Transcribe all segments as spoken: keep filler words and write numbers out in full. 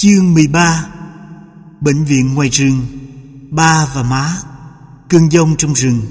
Chương mười ba. Bệnh viện ngoài rừng. Ba và má. Cơn giông trong rừng.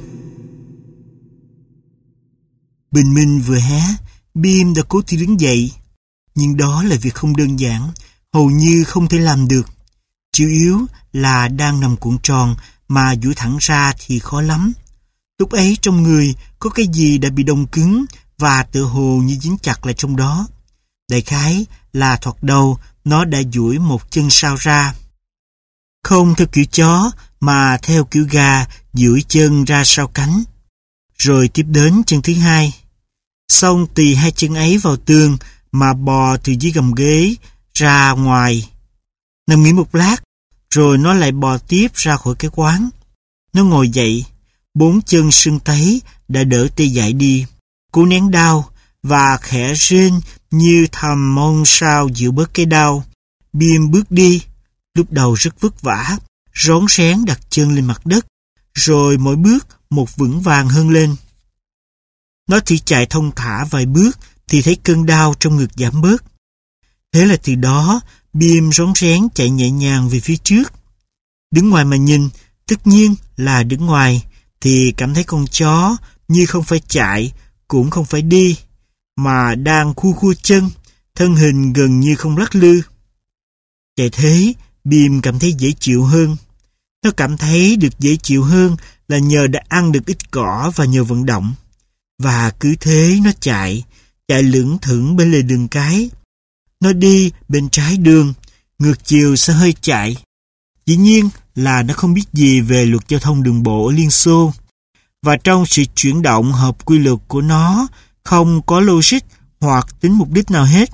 Bình minh vừa hé, Bim đã cốที่đứng dậy. Nhưng đó là việc không đơn giản, hầu như không thể làm được. Chủ yếu là đang nằm cuộn tròn, mà duỗi thẳng ra thì khó lắm. Lúc ấy trong người có cái gì đã bị đông cứng và tựa hồ như dính chặt lại trong đó. Đại khái là thoạt đầu nó đã duỗi một chân sau ra. Không theo kiểu chó mà theo kiểu gà duỗi chân ra sau cánh. Rồi tiếp đến chân thứ hai. Xong tì hai chân ấy vào tường mà bò từ dưới gầm ghế ra ngoài. Nằm nghỉ một lát, rồi nó lại bò tiếp ra khỏi cái quán. Nó ngồi dậy, bốn chân sưng tấy đã đỡ tê dại đi. Cố nén đau và khẽ rên như thầm mong sao dịu bớt cái đau. Bim bước đi, lúc đầu rất vất vả, rón rén đặt chân lên mặt đất, rồi mỗi bước một vững vàng hơn lên. Nó chỉ chạy thông thả vài bước thì thấy cơn đau trong ngực giảm bớt. Thế là từ đó, Bim rón rén chạy nhẹ nhàng về phía trước. Đứng ngoài mà nhìn, tất nhiên là đứng ngoài, thì cảm thấy con chó như không phải chạy, cũng không phải đi, mà đang khu khu chân, thân hình gần như không lắc lư. Chạy thế, Bim cảm thấy dễ chịu hơn. Nó cảm thấy được dễ chịu hơn là nhờ đã ăn được ít cỏ và nhờ vận động. Và cứ thế nó chạy, chạy lững thững bên lề đường cái. Nó đi bên trái đường, ngược chiều sẽ hơi chạy. Dĩ nhiên là nó không biết gì về luật giao thông đường bộ ở Liên Xô. Và trong sự chuyển động hợp quy luật của nó không có logic hoặc tính mục đích nào hết.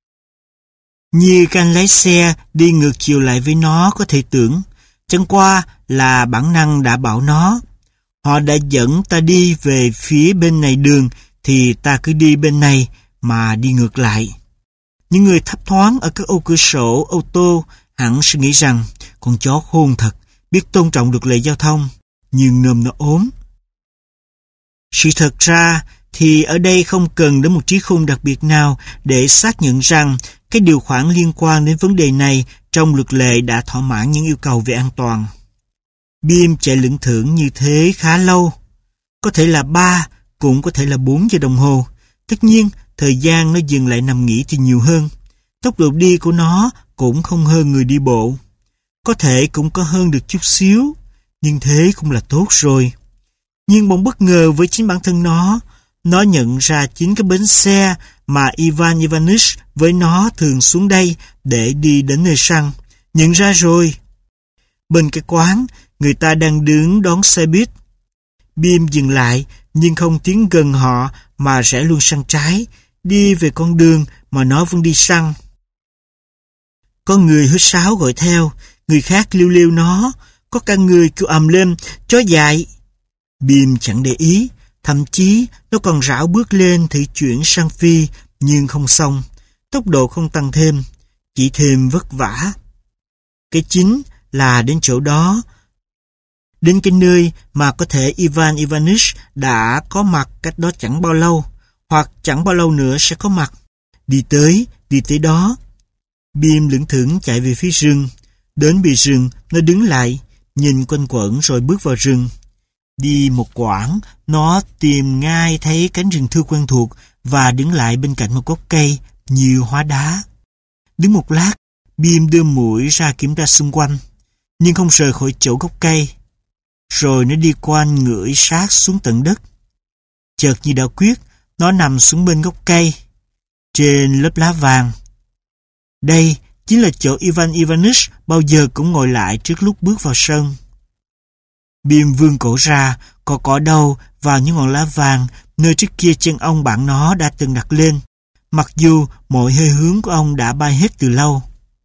Như các anh lái xe đi ngược chiều lại với nó có thể tưởng, chẳng qua là bản năng đã bảo nó. Họ đã dẫn ta đi về phía bên này đường thì ta cứ đi bên này mà đi ngược lại. Những người thấp thoáng ở các ô cửa sổ ô tô hẳn sẽ nghĩ rằng con chó khôn thật, biết tôn trọng luật lệ giao thông, nhưng nôm nó ốm. Sự thật ra thì ở đây không cần đến một trí khôn đặc biệt nào để xác nhận rằng cái điều khoản liên quan đến vấn đề này trong luật lệ đã thỏa mãn những yêu cầu về an toàn. Bim chạy lững thững như thế khá lâu. Có thể là ba, cũng có thể là bốn giờ đồng hồ. Tất nhiên, thời gian nó dừng lại nằm nghỉ thì nhiều hơn. Tốc độ đi của nó cũng không hơn người đi bộ. Có thể cũng có hơn được chút xíu, nhưng thế cũng là tốt rồi. Nhưng bỗng bất ngờ với chính bản thân nó, nó nhận ra chính cái bến xe mà Ivan Ivanich với nó thường xuống đây để đi đến nơi săn. Nhận ra rồi. Bên cái quán, người ta đang đứng đón xe buýt. Bim dừng lại, nhưng không tiến gần họ mà rẽ luôn sang trái, đi về con đường mà nó vẫn đi săn. Có người huýt sáo gọi theo, người khác liêu liêu nó, có cả người kêu ầm lên, chó dại. Bim chẳng để ý, thậm chí nó còn rảo bước lên thử chuyển sang phi, nhưng không xong, tốc độ không tăng thêm, chỉ thêm vất vả. Cái chính là đến chỗ đó, đến cái nơi mà có thể Ivan Ivanich đã có mặt cách đó chẳng bao lâu, hoặc chẳng bao lâu nữa sẽ có mặt. Đi tới, đi tới đó. Bim lững thững chạy về phía rừng. Đến bìa rừng, nó đứng lại, nhìn quanh quẩn rồi bước vào rừng. Đi một quãng, nó tìm ngay thấy cánh rừng thưa quen thuộc và đứng lại bên cạnh một gốc cây như hóa đá. Đứng một lát, Bim đưa mũi ra kiểm tra xung quanh, nhưng không rời khỏi chỗ gốc cây. Rồi nó đi quanh ngửi sát xuống tận đất. Chợt như đã quyết, nó nằm xuống bên gốc cây, trên lớp lá vàng. Đây chính là chỗ Ivan Ivanich bao giờ cũng ngồi lại trước lúc bước vào sân. Bim vươn cổ ra, cọ cọ đầu vào những ngọn lá vàng nơi trước kia chân ông bạn nó đã từng đặt lên, mặc dù mọi hơi hướng của ông đã bay hết từ lâu.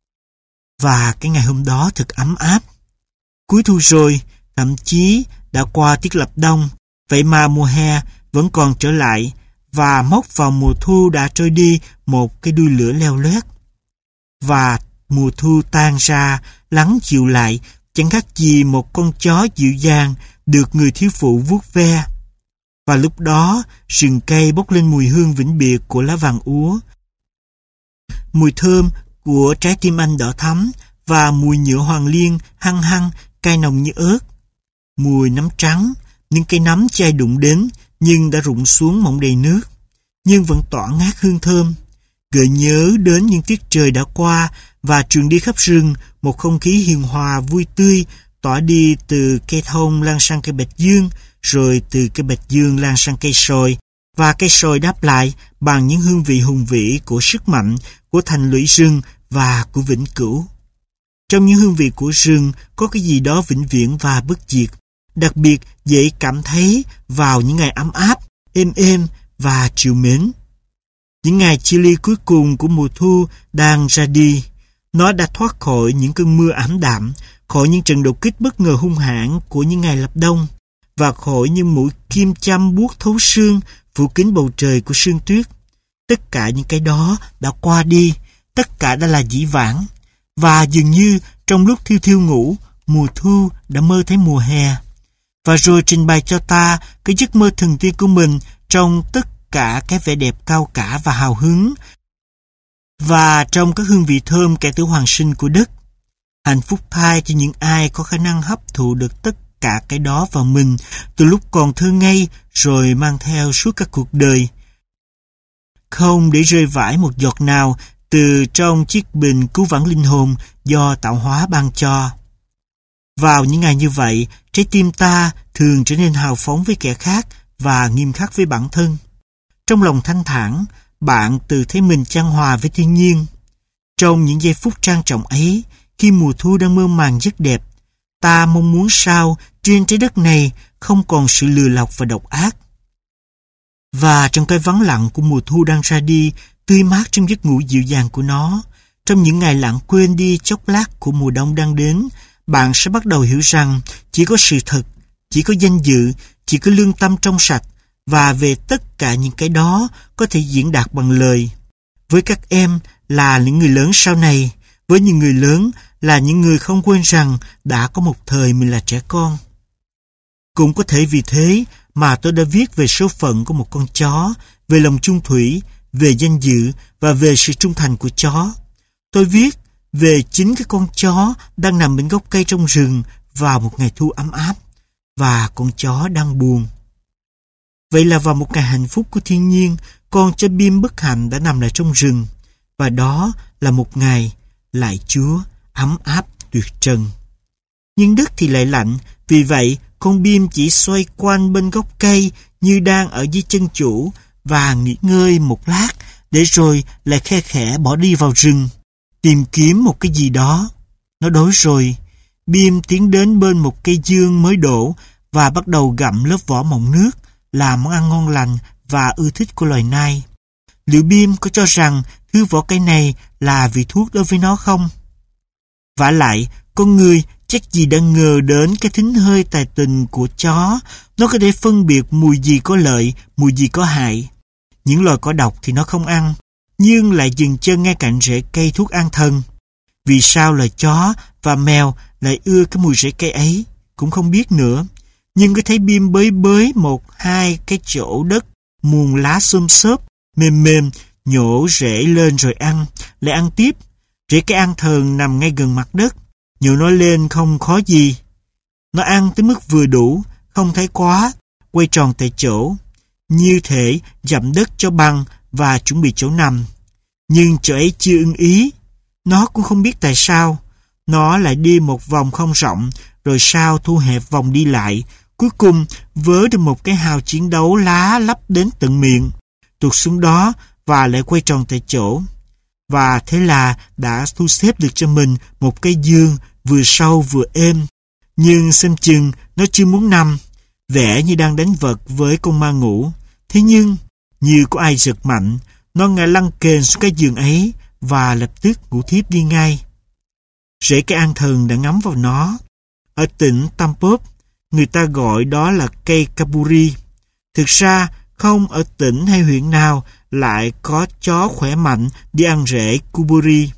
Và cái ngày hôm đó thật ấm áp. Cuối thu rồi, thậm chí đã qua tiết lập đông, vậy mà mùa hè vẫn còn trở lại và móc vào mùa thu đã trôi đi một cái đuôi lửa leo loét. Và mùa thu tan ra, lắng dịu lại, chẳng khác gì một con chó dịu dàng được người thiếu phụ vuốt ve. Và lúc đó, rừng cây bốc lên mùi hương vĩnh biệt của lá vàng úa. Mùi thơm của trái tim anh đỏ thắm và mùi nhựa hoàng liên hăng hăng, cay nồng như ớt. Mùi nấm trắng, những cây nấm chai đụng đến nhưng đã rụng xuống mỏng đầy nước, nhưng vẫn tỏa ngát hương thơm, gợi nhớ đến những tiết trời đã qua và truyền đi khắp rừng một không khí hiền hòa vui tươi, tỏa đi từ cây thông lan sang cây bạch dương, rồi từ cây bạch dương lan sang cây sồi, và cây sồi đáp lại bằng những hương vị hùng vĩ của sức mạnh, của thành lũy rừng và của vĩnh cửu. Trong những hương vị của rừng có cái gì đó vĩnh viễn và bất diệt, đặc biệt dễ cảm thấy vào những ngày ấm áp, êm êm và trìu mến. Những ngày chia ly cuối cùng của mùa thu đang ra đi, nó đã thoát khỏi những cơn mưa ảm đạm, khỏi những trận đột kích bất ngờ hung hãn của những ngày lập đông, và khỏi những mũi kim châm buốt thấu xương phủ kín bầu trời của sương tuyết. Tất cả những cái đó đã qua đi, tất cả đã là dĩ vãng, và dường như trong lúc thiêu thiêu ngủ, mùa thu đã mơ thấy mùa hè, và rồi trình bày cho ta cái giấc mơ thần tiên của mình trong tất cả cái vẻ đẹp cao cả và hào hứng, và trong các hương vị thơm kẻ tử hoàng sinh của đất. Hạnh phúc thay cho những ai có khả năng hấp thụ được tất cả cái đó vào mình từ lúc còn thơ ngây, rồi mang theo suốt các cuộc đời, không để rơi vãi một giọt nào từ trong chiếc bình cứu vãn linh hồn do tạo hóa ban cho. Vào những ngày như vậy, trái tim ta thường trở nên hào phóng với kẻ khác và nghiêm khắc với bản thân. Trong lòng thanh thản, bạn tự thấy mình chan hòa với thiên nhiên. Trong những giây phút trang trọng ấy, khi mùa thu đang mơ màng rất đẹp, ta mong muốn sao trên trái đất này không còn sự lừa lọc và độc ác. Và trong cái vắng lặng của mùa thu đang ra đi, tươi mát trong giấc ngủ dịu dàng của nó, trong những ngày lãng quên đi chốc lát của mùa đông đang đến, bạn sẽ bắt đầu hiểu rằng chỉ có sự thật, chỉ có danh dự, chỉ có lương tâm trong sạch, và về tất cả những cái đó có thể diễn đạt bằng lời. Với các em là những người lớn sau này, với những người lớn là những người không quên rằng đã có một thời mình là trẻ con. Cũng có thể vì thế mà tôi đã viết về số phận của một con chó, về lòng chung thủy, về danh dự và về sự trung thành của chó. Tôi viết về chính cái con chó đang nằm bên gốc cây trong rừng vào một ngày thu ấm áp, và con chó đang buồn. Vậy là vào một ngày hạnh phúc của thiên nhiên, con chó Bim bất hạnh đã nằm lại trong rừng, và đó là một ngày, lạy Chúa, ấm áp tuyệt trần. Nhưng đất thì lại lạnh, vì vậy con Bim chỉ xoay quanh bên gốc cây như đang ở dưới chân chủ và nghỉ ngơi một lát, để rồi lại khe khẽ bỏ đi vào rừng, tìm kiếm một cái gì đó. Nó đói rồi. Bim tiến đến bên một cây dương mới đổ và bắt đầu gặm lớp vỏ mọng nước, là món ăn ngon lành và ưa thích của loài nai. Liệu Bim có cho rằng thứ vỏ cây này là vị thuốc đối với nó không? Vả lại, con người chắc gì đang ngờ đến cái thính hơi tài tình của chó. Nó có thể phân biệt mùi gì có lợi, mùi gì có hại. Những loài có độc thì nó không ăn, nhưng lại dừng chân ngay cạnh rễ cây thuốc an thần. Vì sao loài chó và mèo lại ưa cái mùi rễ cây ấy, cũng không biết nữa. Nhưng cứ thấy Bim bới bới một hai cái chỗ đất muôn lá xôm xốp, mềm mềm, nhổ rễ lên rồi ăn, lại ăn tiếp. Rễ cây an thần nằm ngay gần mặt đất, nhổ nó lên không khó gì. Nó ăn tới mức vừa đủ, không thấy quá, quay tròn tại chỗ, như thể dặm đất cho bằng và chuẩn bị chỗ nằm. Nhưng chỗ ấy chưa ưng ý. Nó cũng không biết tại sao. Nó lại đi một vòng không rộng, rồi sau thu hẹp vòng đi lại, cuối cùng vớ được một cái hào chiến đấu lá lấp đến tận miệng, tuột xuống đó và lại quay tròn tại chỗ. Và thế là đã thu xếp được cho mình một cái giường vừa sâu vừa êm. Nhưng xem chừng nó chưa muốn nằm, vẻ như đang đánh vật với con ma ngủ. Thế nhưng, như có ai giật mạnh, nó ngã lăn kềnh xuống cái giường ấy và lập tức ngủ thiếp đi ngay. Rễ cây an thần đã ngắm vào nó. Ở tỉnh Tampop, người ta gọi đó là cây Kaburi. Thực ra, không ở tỉnh hay huyện nào lại có chó khỏe mạnh đi ăn rễ Kuburi.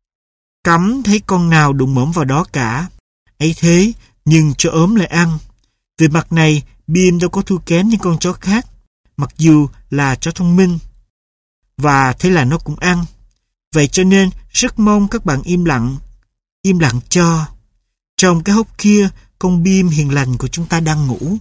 Cấm thấy con nào đụng mõm vào đó cả. Ấy thế, nhưng chó ốm lại ăn. Về mặt này, Bim đâu có thua kém những con chó khác, mặc dù là chó thông minh. Và thế là nó cũng ăn. Vậy cho nên rất mong các bạn im lặng, im lặng cho. Trong cái hốc kia, con Bim hiền lành của chúng ta đang ngủ.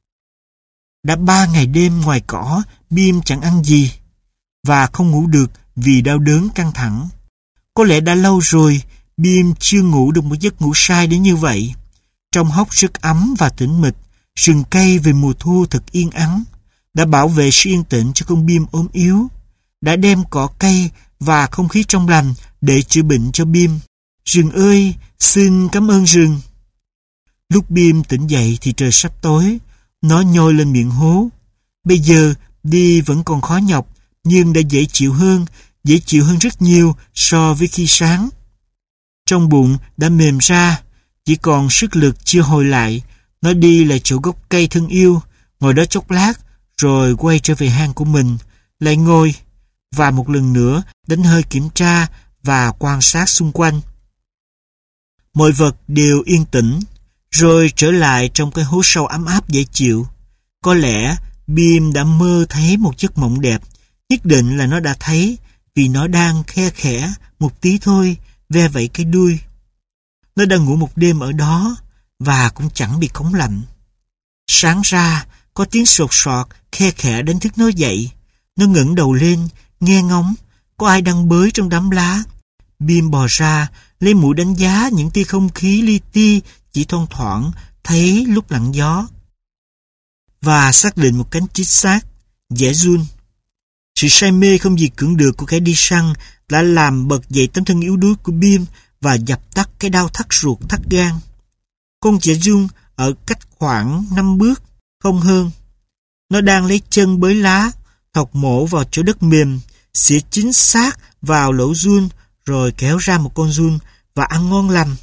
Đã ba ngày đêm ngoài cỏ, Bim chẳng ăn gì và không ngủ được vì đau đớn căng thẳng. Có lẽ đã lâu rồi Bim chưa ngủ được một giấc ngủ say đến như vậy. Trong hốc rất ấm và tĩnh mịch, rừng cây về mùa thu thật yên ắng, đã bảo vệ sự yên tĩnh cho con Bim ốm yếu, đã đem cỏ cây và không khí trong lành để chữa bệnh cho Bim. Rừng ơi, xin cảm ơn rừng. Lúc Bim tỉnh dậy thì trời sắp tối, nó nhoi lên miệng hố. Bây giờ đi vẫn còn khó nhọc, nhưng đã dễ chịu hơn, dễ chịu hơn rất nhiều so với khi sáng. Trong bụng đã mềm ra, chỉ còn sức lực chưa hồi lại. Nó đi lại chỗ gốc cây thân yêu, ngồi đó chốc lát, rồi quay trở về hang của mình, lại ngồi, và một lần nữa đánh hơi kiểm tra và quan sát xung quanh. Mọi vật đều yên tĩnh, rồi trở lại trong cái hố sâu ấm áp dễ chịu. Có lẽ Bim đã mơ thấy một giấc mộng đẹp, nhất định là nó đã thấy, vì nó đang khe khẽ một tí thôi, ve vẫy cái đuôi. Nó đang ngủ một đêm ở đó, và cũng chẳng bị cống lạnh. Sáng ra, có tiếng sột soạt, khe khẽ đánh thức nó dậy. Nó ngẩng đầu lên, nghe ngóng, có ai đang bới trong đám lá. Bim bò ra, lấy mũi đánh giá những tia không khí li ti chỉ thoang thoảng thấy lúc lặng gió, và xác định một cánh chính xác, dễ run. Sự say mê không gì cưỡng được của kẻ đi săn đã làm bật dậy tấm thân yếu đuối của Bim và dập tắt cái đau thắt ruột thắt gan. Con dễ run ở cách khoảng năm bước, không hơn. Nó đang lấy chân bới lá, thọc mổ vào chỗ đất mềm, xỉa chính xác vào lỗ giun, rồi kéo ra một con giun và ăn ngon lành.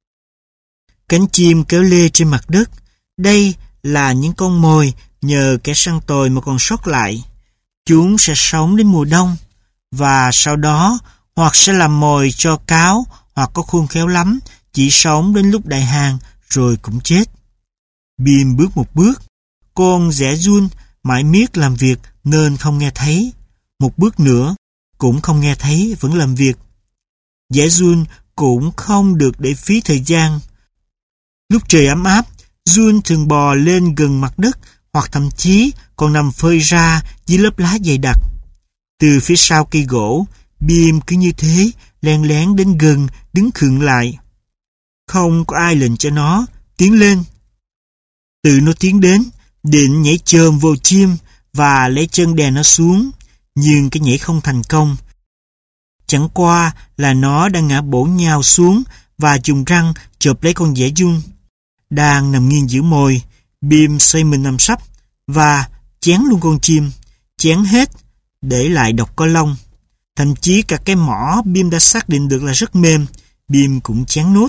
Cánh chim kéo lê trên mặt đất. Đây là những con mồi nhờ kẻ săn tồi mà còn sót lại. Chúng sẽ sống đến mùa đông, và sau đó hoặc sẽ làm mồi cho cáo, hoặc có khôn khéo lắm, chỉ sống đến lúc đại hàng rồi cũng chết. Bim bước một bước. Con dẻ giun mãi miết làm việc nên không nghe thấy. Một bước nữa cũng không nghe thấy, vẫn làm việc. Dẻ giun cũng không được để phí thời gian. Lúc trời ấm áp, giun thường bò lên gần mặt đất, hoặc thậm chí còn nằm phơi ra dưới lớp lá dày đặc. Từ phía sau cây gỗ, Bim cứ như thế len lén đến gần, đứng khựng lại. Không có ai lệnh cho nó tiến lên. Tự nó tiến đến, định nhảy chồm vô chim và lấy chân đè nó xuống, nhưng cái nhảy không thành công. Chẳng qua là nó đang ngã bổ nhào xuống và dùng răng chộp lấy con dẻ giun đang nằm nghiêng giữa mồi. Bim xoay mình nằm sấp và chén luôn con chim, chén hết, để lại độc có lông. Thậm chí cả cái mỏ Bim đã xác định được là rất mềm, Bim cũng chén nốt.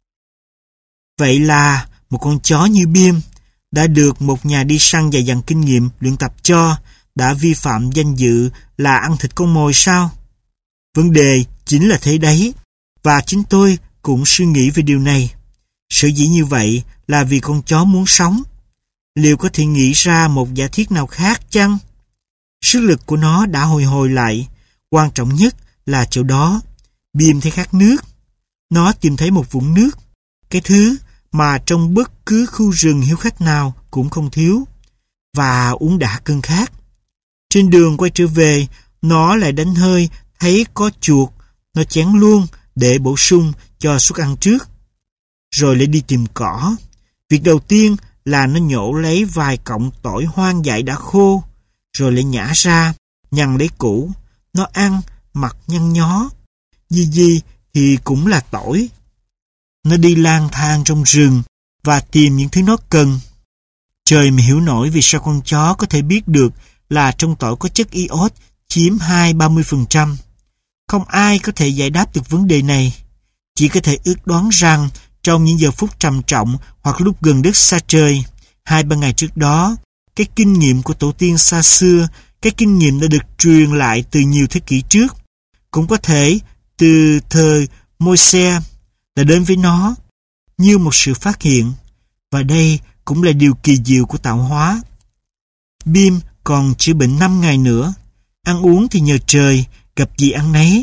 Vậy là một con chó như Bim đã được một nhà đi săn dày dặn kinh nghiệm luyện tập cho, đã vi phạm danh dự là ăn thịt con mồi sao? Vấn đề chính là thế đấy, và chính tôi cũng suy nghĩ về điều này. Sở dĩ như vậy là vì con chó muốn sống. Liệu có thể nghĩ ra một giả thiết nào khác chăng? Sức lực của nó đã hồi hồi lại. Quan trọng nhất là chỗ đó. Bim thấy khát nước. Nó tìm thấy một vũng nước, cái thứ mà trong bất cứ khu rừng hiếu khách nào cũng không thiếu, và uống đã cơn khát. Trên đường quay trở về, nó lại đánh hơi thấy có chuột. Nó chén luôn để bổ sung cho suất ăn trước, rồi lại đi tìm cỏ. Việc đầu tiên là nó nhổ lấy vài cọng tỏi hoang dại đã khô, rồi lại nhả ra, nhằn lấy củ. Nó ăn, mặt nhăn nhó. Gì gì thì cũng là tỏi. Nó đi lang thang trong rừng và tìm những thứ nó cần. Trời mà hiểu nổi vì sao con chó có thể biết được là trong tỏi có chất iốt chiếm hai đến ba mươi phần trăm. Không ai có thể giải đáp được vấn đề này. Chỉ có thể ước đoán rằng trong những giờ phút trầm trọng hoặc lúc gần đất xa trời, hai ba ngày trước đó, cái kinh nghiệm của tổ tiên xa xưa, cái kinh nghiệm đã được truyền lại từ nhiều thế kỷ trước, cũng có thể từ thời Môi-se, đã đến với nó như một sự phát hiện. Và đây cũng là điều kỳ diệu của tạo hóa. Bim còn chữa bệnh năm ngày nữa. Ăn uống thì nhờ trời, gặp gì ăn nấy.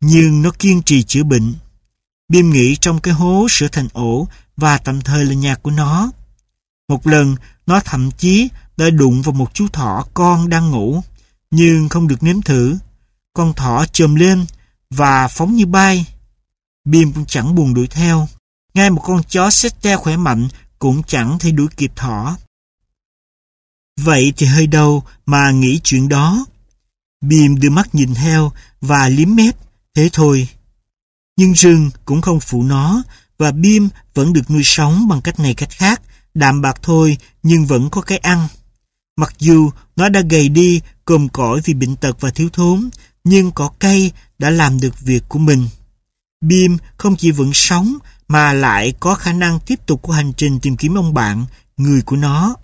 nhưng nó kiên trì chữa bệnh. Bim nghĩ trong cái hố sửa thành ổ và tạm thời là nhà của nó. Một lần, nó thậm chí đã đụng vào một chú thỏ con đang ngủ, nhưng không được nếm thử. Con thỏ chồm lên và phóng như bay. Bim cũng chẳng buồn đuổi theo. Ngay một con chó Setter khỏe mạnh cũng chẳng thể đuổi kịp thỏ. Vậy thì hơi đâu mà nghĩ chuyện đó. Bim đưa mắt nhìn theo và liếm mép, thế thôi. Nhưng rừng cũng không phụ nó, và Bim vẫn được nuôi sống bằng cách này cách khác, đạm bạc thôi nhưng vẫn có cái ăn. Mặc dù nó đã gầy đi, còm cõi vì bệnh tật và thiếu thốn, nhưng cỏ cây đã làm được việc của mình. Bim không chỉ vẫn sống mà lại có khả năng tiếp tục cuộc hành trình tìm kiếm ông bạn, người của nó.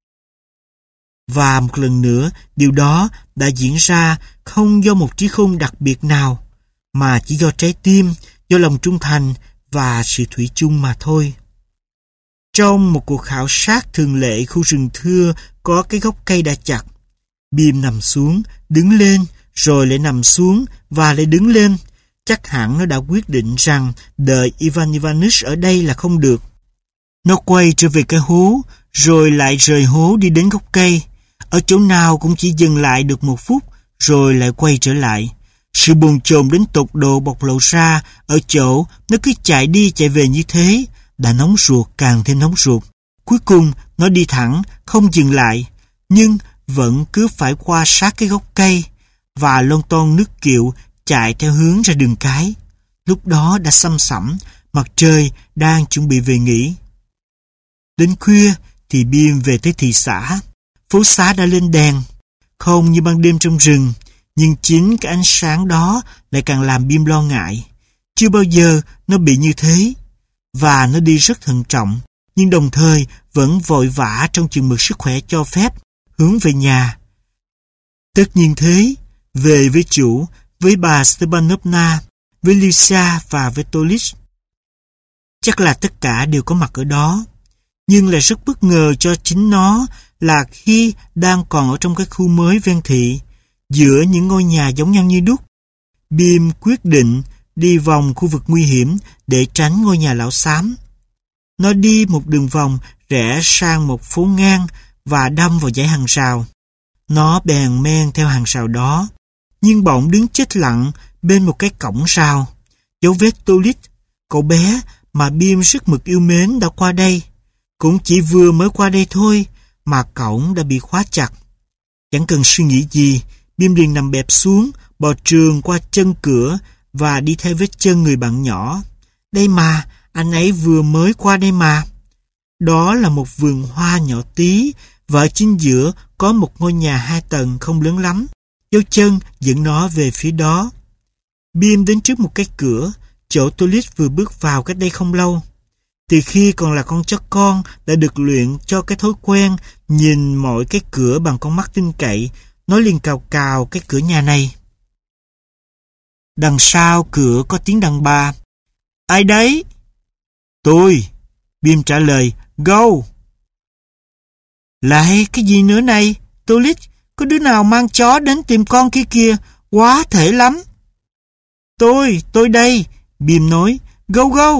Và một lần nữa, điều đó đã diễn ra không do một trí khôn đặc biệt nào, mà chỉ do trái tim, do lòng trung thành và sự thủy chung mà thôi. Trong một cuộc khảo sát thường lệ khu rừng thưa có cái gốc cây đã chặt, Bim nằm xuống, đứng lên, rồi lại nằm xuống và lại đứng lên. Chắc hẳn nó đã quyết định rằng đợi Ivan Ivanich ở đây là không được. Nó quay trở về cái hố, rồi lại rời hố đi đến gốc cây. Ở chỗ nào cũng chỉ dừng lại được một phút, rồi lại quay trở lại. Sự bồn chồn đến tột độ bộc lộ ra ở chỗ nó cứ chạy đi chạy về như thế, đã nóng ruột càng thêm nóng ruột. Cuối cùng nó đi thẳng, không dừng lại, nhưng vẫn cứ phải qua sát cái gốc cây, và lon ton nước kiệu chạy theo hướng ra đường cái. Lúc đó đã săm sẩm, mặt trời đang chuẩn bị về nghỉ. Đến khuya thì Bim về tới thị xã. Phố xá đã lên đèn, không như ban đêm trong rừng, nhưng chính cái ánh sáng đó lại càng làm Bim lo ngại. Chưa bao giờ nó bị như thế, và nó đi rất thận trọng, nhưng đồng thời vẫn vội vã trong chừng mực sức khỏe cho phép, hướng về nhà. Tất nhiên thế, về với chủ, với bà Stepanovna, với Lysia và với Tolit. Chắc là tất cả đều có mặt ở đó, nhưng lại rất bất ngờ cho chính nó là khi đang còn ở trong cái khu mới ven thị, giữa những ngôi nhà giống nhau như đúc, Bim quyết định đi vòng khu vực nguy hiểm để tránh ngôi nhà lão xám. Nó đi một đường vòng rẽ sang một phố ngang và đâm vào dãy hàng rào. Nó bèn men theo hàng rào đó, nhưng bỗng đứng chết lặng bên một cái cổng rào. Dấu vết Tolit, cậu bé mà Bim rất mực yêu mến đã qua đây. Cũng chỉ vừa mới qua đây thôi mà cổng đã bị khóa chặt. Chẳng cần suy nghĩ gì, Bim liền nằm bẹp xuống, bò trườn qua chân cửa và đi theo vết chân người bạn nhỏ. Đây mà, anh ấy vừa mới qua đây mà. Đó là một vườn hoa nhỏ tí, và ở chính giữa có một ngôi nhà hai tầng không lớn lắm. Dấu chân dẫn nó về phía đó. Bim đến trước một cái cửa, chỗ Tolit vừa bước vào cách đây không lâu. Từ khi còn là con chó con đã được luyện cho cái thói quen nhìn mọi cái cửa bằng con mắt tin cậy, nó liền cào cào cái cửa nhà này. Đằng sau cửa có tiếng đàn bà. Ai đấy? Tôi. Bim trả lời. Go. Lại cái gì nữa này? Tolit, có đứa nào mang chó đến tìm con kia kìa? Quá thể lắm. Tôi, tôi đây. Bim nói. Go go.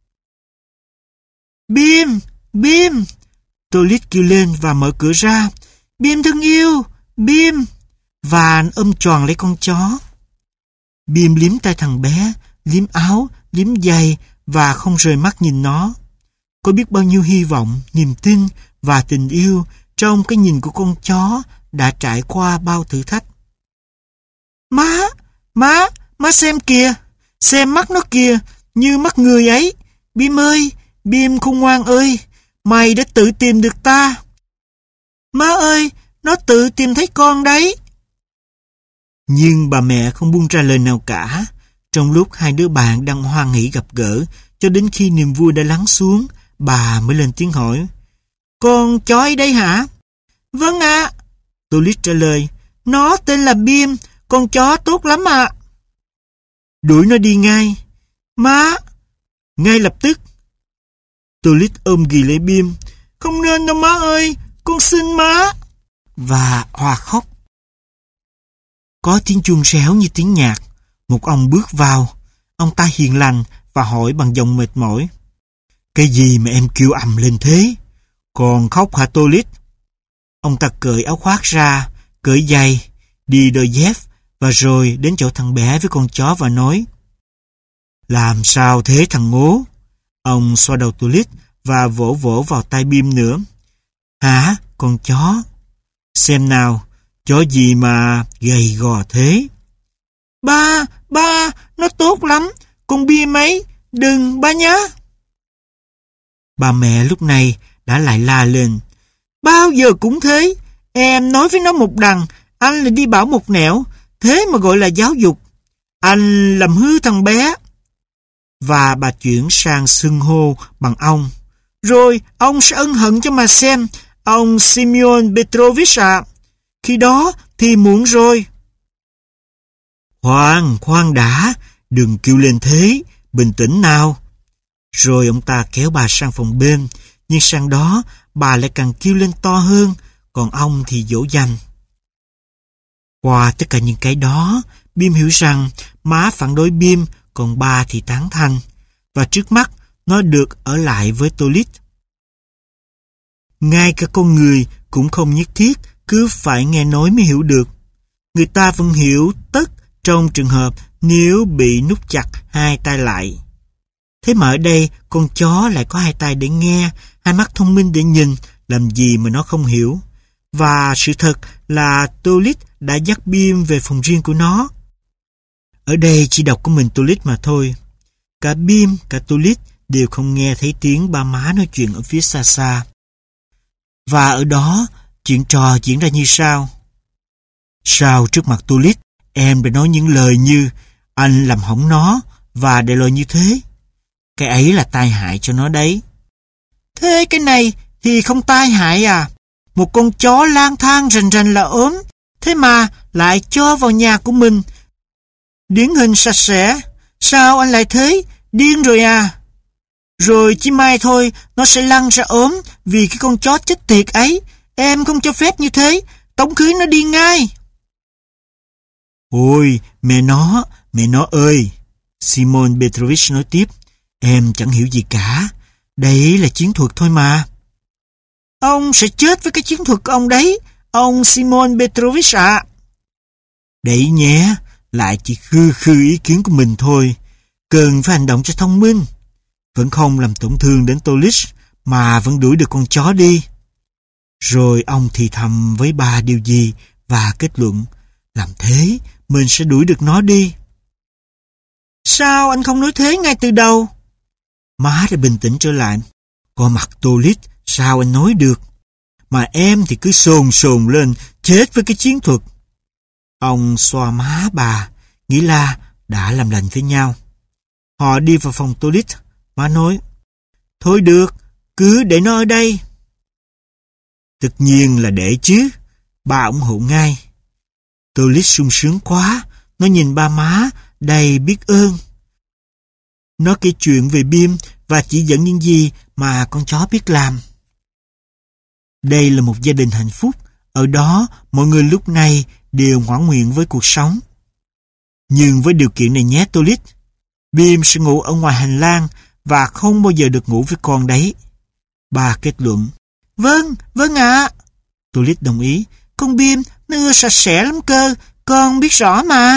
Bim, Bim. Tolit kêu lên và mở cửa ra. Bim thân yêu, Bim. Và ôm tròn lấy con chó. Bim liếm tay thằng bé, liếm áo, liếm giày và không rời mắt nhìn nó. Có biết bao nhiêu hy vọng, niềm tin và tình yêu trong cái nhìn của con chó đã trải qua bao thử thách. Má, má, má xem kìa, xem mắt nó kìa, như mắt người ấy. Bim ơi, Bim khôn ngoan ơi, mày đã tự tìm được ta. Má ơi, nó tự tìm thấy con đấy. Nhưng bà mẹ không buông ra lời nào cả. Trong lúc hai đứa bạn đang hoan hỉ gặp gỡ, cho đến khi niềm vui đã lắng xuống, bà mới lên tiếng hỏi. Con chó ấy đây hả? Vâng ạ. À. Tolit trả lời. Nó tên là Bim, con chó tốt lắm ạ. À. Đuổi nó đi ngay. Má. Ngay lập tức. Tolit ôm ghì lấy Bim. Không nên đâu má ơi, con xin má. Và hòa khóc. Có tiếng chuông réo như tiếng nhạc. Một ông bước vào. Ông ta hiền lành và hỏi bằng giọng mệt mỏi. Cái gì mà em kêu ầm lên thế? Còn khóc hả Tolit? Ông ta cởi áo khoác ra, cởi giày, đi đôi dép và rồi đến chỗ thằng bé với con chó và nói: Làm sao thế thằng ngố? Ông xoa đầu Tolit và vỗ vỗ vào tay Bim nữa. Hả, con chó? Xem nào, chó gì mà gầy gò thế? Ba, ba, nó tốt lắm, con Bim ấy, đừng ba nhá. Bà mẹ lúc này đã lại la lên. Bao giờ cũng thế, em nói với nó một đằng, anh lại đi bảo một nẻo, thế mà gọi là giáo dục. Anh làm hư thằng bé. Và bà chuyển sang xưng hô bằng ông. Rồi ông sẽ ân hận cho mà xem, ông Simeon Petrovich ạ. À. Khi đó thì muộn rồi. Khoan, khoan đã, đừng kêu lên thế, bình tĩnh nào. Rồi ông ta kéo bà sang phòng bên, nhưng sang đó bà lại càng kêu lên to hơn, còn ông thì dỗ dành. Qua tất cả những cái đó, Bim hiểu rằng má phản đối Bim, còn ba thì tán thành, và trước mắt nó được ở lại với Tolit. Ngay cả con người cũng không nhất thiết cứ phải nghe nói mới hiểu được. Người ta vẫn hiểu tất trong trường hợp nếu bị nút chặt hai tay lại. Thế mà ở đây con chó lại có hai tay để nghe, hai mắt thông minh để nhìn, làm gì mà nó không hiểu. Và sự thật là Tolit đã dắt Bim về phòng riêng của nó. Ở đây chỉ đọc của mình Tolit mà thôi. Cả Bim, cả Tolit đều không nghe thấy tiếng ba má nói chuyện ở phía xa xa. Và ở đó, chuyện trò diễn ra như sau. Sao trước mặt Tolit, em đã nói những lời như anh làm hỏng nó và đại loại như thế? Cái ấy là tai hại cho nó đấy. Thế cái này thì không tai hại à? Một con chó lang thang rành rành là ốm, thế mà lại cho vào nhà của mình. Điển hình sạch sẽ. Sao anh lại thế? Điên rồi à? Rồi chỉ mai thôi, nó sẽ lăn ra ốm vì cái con chó chết tiệt ấy. Em không cho phép như thế, tống cưới nó đi ngay. Ôi, mẹ nó, mẹ nó ơi! Simon Petrovich nói tiếp. Em chẳng hiểu gì cả. Đấy là chiến thuật thôi mà. Ông sẽ chết với cái chiến thuật của ông đấy, ông Simon Petrovich ạ. À. Đấy nhé, lại chỉ khư khư ý kiến của mình thôi. Cần phải hành động cho thông minh. Vẫn không làm tổn thương đến Tolit, mà vẫn đuổi được con chó đi. Rồi ông thì thầm với bà điều gì và kết luận, làm thế mình sẽ đuổi được nó đi. Sao anh không nói thế ngay từ đầu? Má đã bình tĩnh trở lại. Có mặt Tolit, sao anh nói được? Mà em thì cứ sồn sồn lên, chết với cái chiến thuật. Ông xoa má bà, nghĩ là đã làm lành với nhau. Họ đi vào phòng Tolit. Má nói, thôi được, cứ để nó ở đây. Tất nhiên là để chứ. Bà ủng hộ ngay. Tolit sung sướng quá. Nó nhìn ba má đầy biết ơn. Nó kể chuyện về Bim và chỉ dẫn những gì mà con chó biết làm. Đây là một gia đình hạnh phúc. Ở đó mọi người lúc này đều ngoãn nguyện với cuộc sống. Nhưng với điều kiện này nhé Tolit, Bim sẽ ngủ ở ngoài hành lang và không bao giờ được ngủ với con đấy. Bà kết luận. Vâng, vâng ạ. À. Tolit đồng ý. Con Bim nó ưa sạch sẽ lắm cơ, con biết rõ mà.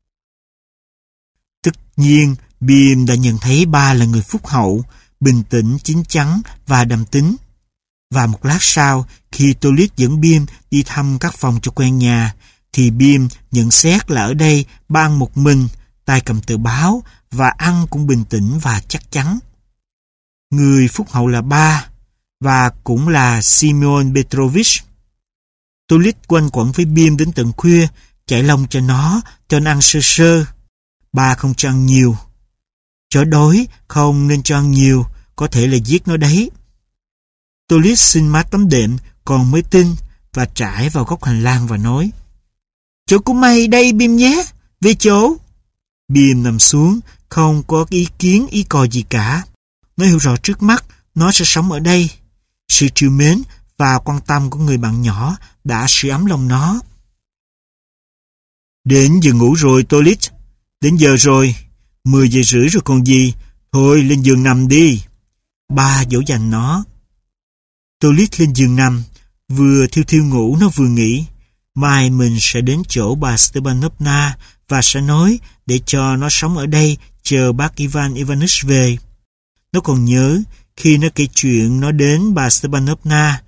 Tất nhiên, Bim đã nhận thấy ba là người phúc hậu, bình tĩnh, chín chắn và đầm tính. Và một lát sau, khi Tolit dẫn Bim đi thăm các phòng cho quen nhà, thì Bim nhận xét là ở đây ba ăn một mình, tay cầm tờ báo và ăn cũng bình tĩnh và chắc chắn. Người phúc hậu là ba, và cũng là Simeon Petrovich. Tolit quanh quẩn với Bim đến tận khuya, chạy lông cho nó, cho nó ăn sơ sơ. Ba không cho ăn nhiều. Chó đói không nên cho ăn nhiều, có thể là giết nó đấy. Tolit xin má tắm đệm, còn mới tin, và trải vào góc hành lang và nói, chỗ của mày đây Bim nhé, về chỗ. Bim nằm xuống, không có ý kiến ý cò gì cả. Nó hiểu rõ trước mắt, nó sẽ sống ở đây. Sự trìu mến và quan tâm của người bạn nhỏ đã sưởi ấm lòng nó. Đến giờ ngủ rồi Tolit. Đến giờ rồi, mười giờ rưỡi rồi còn gì, thôi lên giường nằm đi. Ba dỗ dành nó. Tolit lên giường nằm, vừa thiêu thiêu ngủ nó vừa nghĩ, mai mình sẽ đến chỗ bà Stepanovna và sẽ nói để cho nó sống ở đây chờ bác Ivan Ivanich về. Nó còn nhớ khi nó kể chuyện nó đến bà Stepanovna.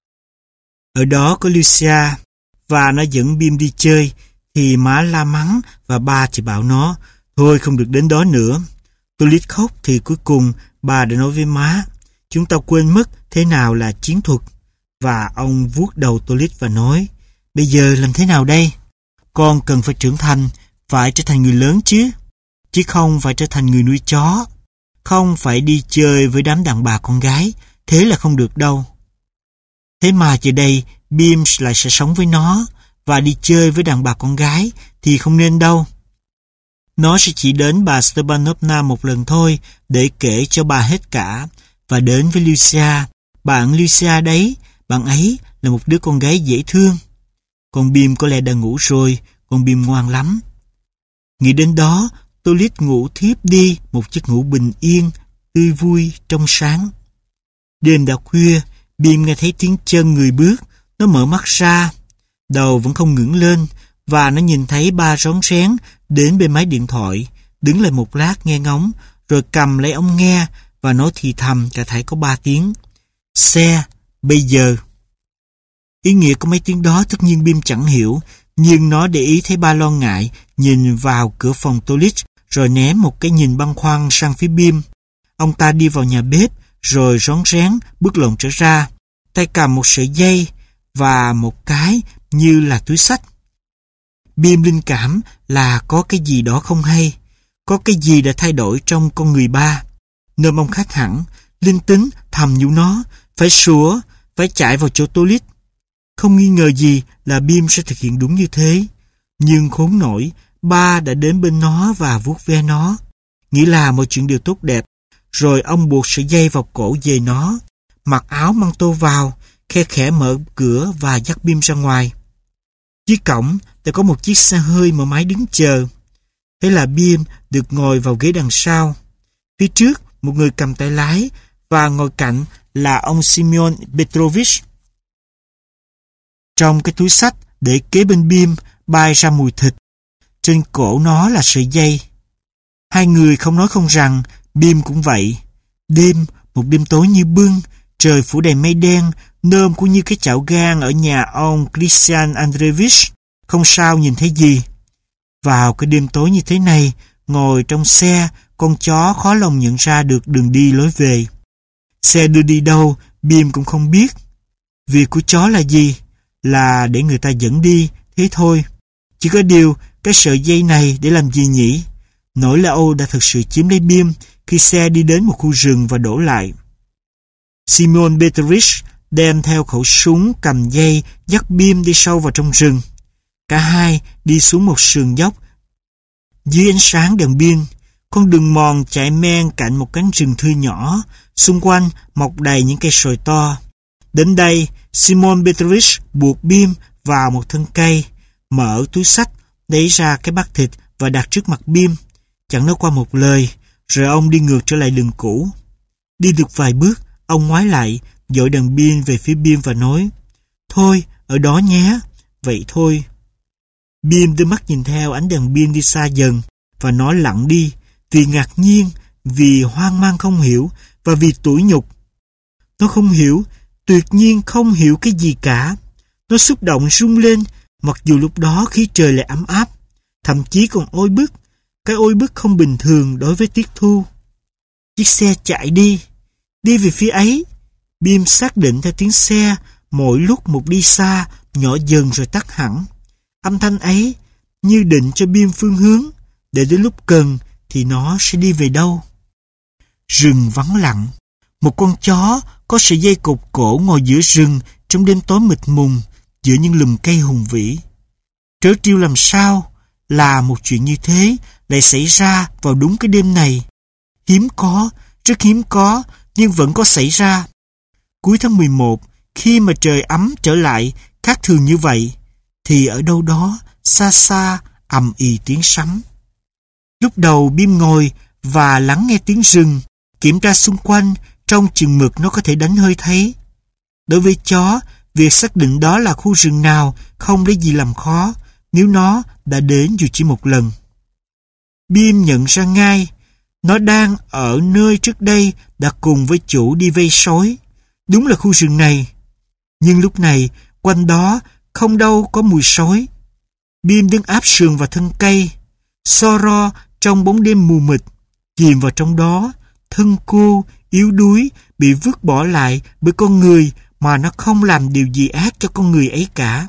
Ở đó có Lucia và nó dẫn Bim đi chơi, thì má la mắng và ba thì bảo nó thôi không được đến đó nữa. Tolit khóc thì cuối cùng bà đã nói với má, chúng ta quên mất thế nào là chiến thuật. Và ông vuốt đầu Tolit và nói, bây giờ làm thế nào đây? Con cần phải trưởng thành, phải trở thành người lớn chứ, chứ không phải trở thành người nuôi chó. Không phải đi chơi với đám đàn bà con gái, thế là không được đâu. Thế mà giờ đây Bim lại sẽ sống với nó, và đi chơi với đàn bà con gái thì không nên đâu. Nó sẽ chỉ đến bà Stepanovna một lần thôi để kể cho bà hết cả, và đến với Lucia. Bạn Lucia đấy, bạn ấy là một đứa con gái dễ thương. Con Bim có lẽ đã ngủ rồi, con Bim ngoan lắm. Nghĩ đến đó, Tolit ngủ thiếp đi một giấc ngủ bình yên, tươi vui, trong sáng. Đêm đã khuya, Bim nghe thấy tiếng chân người bước, nó mở mắt ra. Đầu vẫn không ngẩng lên, và nó nhìn thấy ba rón rén đến bên máy điện thoại, đứng lại một lát nghe ngóng, rồi cầm lấy ống nghe và nói thì thầm cả thảy có ba tiếng. Xe, bây giờ. Ý nghĩa của mấy tiếng đó tất nhiên Bim chẳng hiểu, nhưng nó để ý thấy ba lo ngại, nhìn vào cửa phòng Tolit, rồi ném một cái nhìn băn khoăn sang phía Bim. Ông ta đi vào nhà bếp, rồi rón rén bước lộn trở ra, tay cầm một sợi dây và một cái như là túi xách. Bim linh cảm là có cái gì đó không hay, có cái gì đã thay đổi trong con người ba. Nơm ông khác hẳn, linh tính thầm nhủ nó, phải sủa, phải chạy vào chỗ Tolit. Không nghi ngờ gì là Bim sẽ thực hiện đúng như thế. Nhưng khốn nổi, ba đã đến bên nó và vuốt ve nó, nghĩ là mọi chuyện đều tốt đẹp. Rồi ông buộc sợi dây vào cổ về nó, mặc áo măng tô vào, khe khẽ mở cửa và dắt Bim ra ngoài. Dưới cổng đã có một chiếc xe hơi mở máy đứng chờ. Thế là Bim được ngồi vào ghế đằng sau. Phía trước một người cầm tay lái, và ngồi cạnh là ông Simeon Petrovich. Trong cái túi xách để kế bên Bim bay ra mùi thịt. Trên cổ nó là sợi dây. Hai người không nói không rằng, Bim cũng vậy. Đêm, một đêm tối như bưng, trời phủ đầy mây đen, nơm cũng như cái chảo gang ở nhà ông Christian Andreevich, không sao nhìn thấy gì. Vào cái đêm tối như thế này, ngồi trong xe, con chó khó lòng nhận ra được đường đi lối về. Xe đưa đi đâu, Bim cũng không biết. Việc của chó là gì? Là để người ta dẫn đi, thế thôi. Chỉ có điều, cái sợi dây này để làm gì nhỉ? Nỗi lo âu đã thực sự chiếm lấy Bim khi xe đi đến một khu rừng và đổ lại. Simon Petrovich đem theo khẩu súng cầm dây dắt Bim đi sâu vào trong rừng. Cả hai đi xuống một sườn dốc. Dưới ánh sáng đèn pin, con đường mòn chạy men cạnh một cánh rừng thưa nhỏ, xung quanh mọc đầy những cây sồi to. Đến đây, Simon Petrovich buộc Bim vào một thân cây, mở túi xách, lấy ra cái bát thịt và đặt trước mặt Bim. Chẳng nói qua một lời, rồi ông đi ngược trở lại đường cũ. Đi được vài bước, ông ngoái lại, dội đèn pin về phía Bim và nói, thôi, ở đó nhé, vậy thôi. Bim đưa mắt nhìn theo ánh đèn pin đi xa dần, và nó lặng đi, vì ngạc nhiên, vì hoang mang không hiểu, và vì tủi nhục. Nó không hiểu, tuyệt nhiên không hiểu cái gì cả. Nó xúc động rung lên, mặc dù lúc đó khí trời lại ấm áp, thậm chí còn oi bức, cái oi bức không bình thường đối với tiết thu. Chiếc xe chạy đi, đi về phía ấy. Bim xác định theo tiếng xe, mỗi lúc một đi xa, nhỏ dần rồi tắt hẳn. Âm thanh ấy như định cho Bim phương hướng, để đến lúc cần thì nó sẽ đi về đâu. Rừng vắng lặng. Một con chó có sợi dây cột cổ ngồi giữa rừng trong đêm tối mịt mùng, giữa những lùm cây hùng vĩ. Trớ trêu làm sao là một chuyện như thế lại xảy ra vào đúng cái đêm này. Hiếm có, rất hiếm có, nhưng vẫn có xảy ra. Cuối tháng mười một, khi mà trời ấm trở lại khác thường như vậy, thì ở đâu đó xa xa ầm ì tiếng sấm. Lúc đầu Bim ngồi và lắng nghe tiếng rừng, kiểm tra xung quanh trong chừng mực nó có thể đánh hơi thấy. Đối với chó, việc xác định đó là khu rừng nào không lấy gì làm khó nếu nó đã đến dù chỉ một lần. Bim nhận ra ngay, nó đang ở nơi trước đây đã cùng với chủ đi vây sói. Đúng là khu rừng này. Nhưng lúc này, quanh đó không đâu có mùi sói. Bim đứng áp sườn vào thân cây, so ro trong bóng đêm mù mịt, chìm vào trong đó, thân cô, yếu đuối, bị vứt bỏ lại bởi con người mà nó không làm điều gì ác cho con người ấy cả.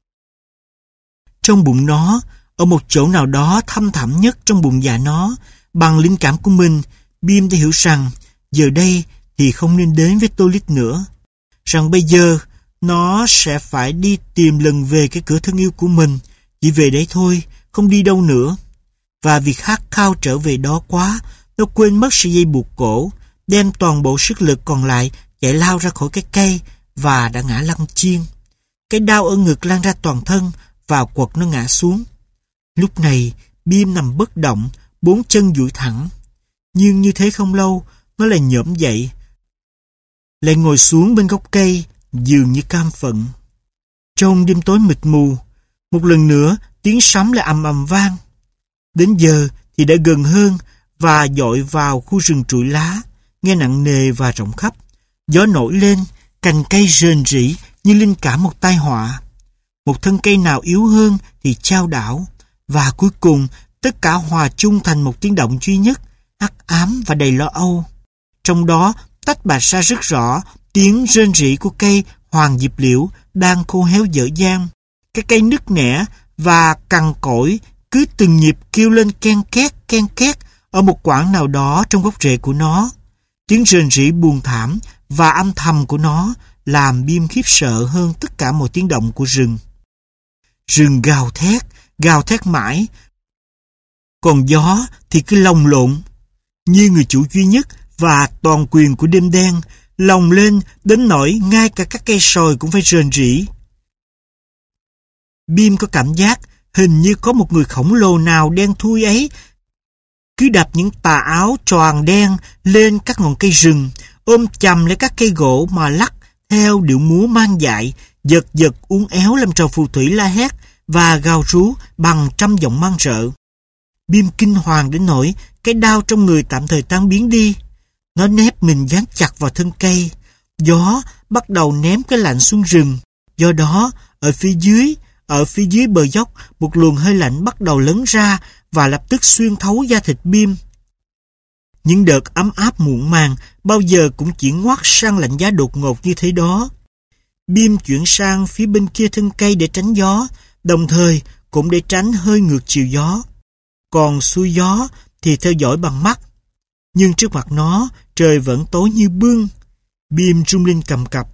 Trong bụng nó, ở một chỗ nào đó thâm thẳm nhất trong bụng dạ nó, bằng linh cảm của mình, Bim đã hiểu rằng giờ đây thì không nên đến với Tolit nữa. Rằng bây giờ nó sẽ phải đi tìm lần về cái cửa thân yêu của mình, chỉ về đấy thôi, không đi đâu nữa. Và vì khát khao trở về đó quá, nó quên mất sợi dây buộc cổ, đem toàn bộ sức lực còn lại chạy lao ra khỏi cái cây và đã ngã lăn chiên. Cái đau ở ngực lan ra toàn thân và quật nó ngã xuống. Lúc này, Bim nằm bất động, bốn chân duỗi thẳng. Nhưng như thế không lâu, nó lại nhổm dậy, lại ngồi xuống bên gốc cây, dường như cam phận. Trong đêm tối mịt mù, một lần nữa tiếng sấm lại ầm ầm vang. Đến giờ thì đã gần hơn và dội vào khu rừng trụi lá, nghe nặng nề và rộng khắp. Gió nổi lên, cành cây rền rĩ như linh cảm một tai họa. Một thân cây nào yếu hơn thì chao đảo, và cuối cùng tất cả hòa chung thành một tiếng động duy nhất, hắc ám và đầy lo âu. Trong đó tách bạch ra rất rõ tiếng rên rỉ của cây hoàng diệp liễu đang khô héo dở dang. Cái cây nứt nẻ và cằn cỗi cứ từng nhịp kêu lên ken két ken két ở một quãng nào đó trong gốc rễ của nó. Tiếng rên rỉ buồn thảm và âm thầm của nó làm Bim khiếp sợ hơn tất cả mọi tiếng động của rừng. Rừng gào thét, gào thét mãi, còn gió thì cứ lồng lộn như người chủ duy nhất và toàn quyền của đêm đen, lồng lên đến nỗi ngay cả các cây sồi cũng phải rền rỉ. Bim có cảm giác hình như có một người khổng lồ nào đen thui ấy cứ đập những tà áo choàng đen lên các ngọn cây rừng, ôm chầm lấy các cây gỗ mà lắc theo điệu múa mang dại, giật giật uốn éo làm trò phù thủy la hét và gào rú bằng trăm giọng man rợ. Bim kinh hoàng đến nỗi cái đau trong người tạm thời tan biến đi. Nó nép mình dán chặt vào thân cây. Gió bắt đầu ném cái lạnh xuống rừng. Do đó, ở phía dưới, ở phía dưới bờ dốc, một luồng hơi lạnh bắt đầu lấn ra và lập tức xuyên thấu da thịt Bim. Những đợt ấm áp muộn màng bao giờ cũng chỉ ngoắt sang lạnh giá đột ngột như thế đó. Bim chuyển sang phía bên kia thân cây để tránh gió, đồng thời cũng để tránh hơi ngược chiều gió. Còn xuôi gió thì theo dõi bằng mắt. Nhưng trước mặt nó, trời vẫn tối như bưng. Bim rung lên cầm cập.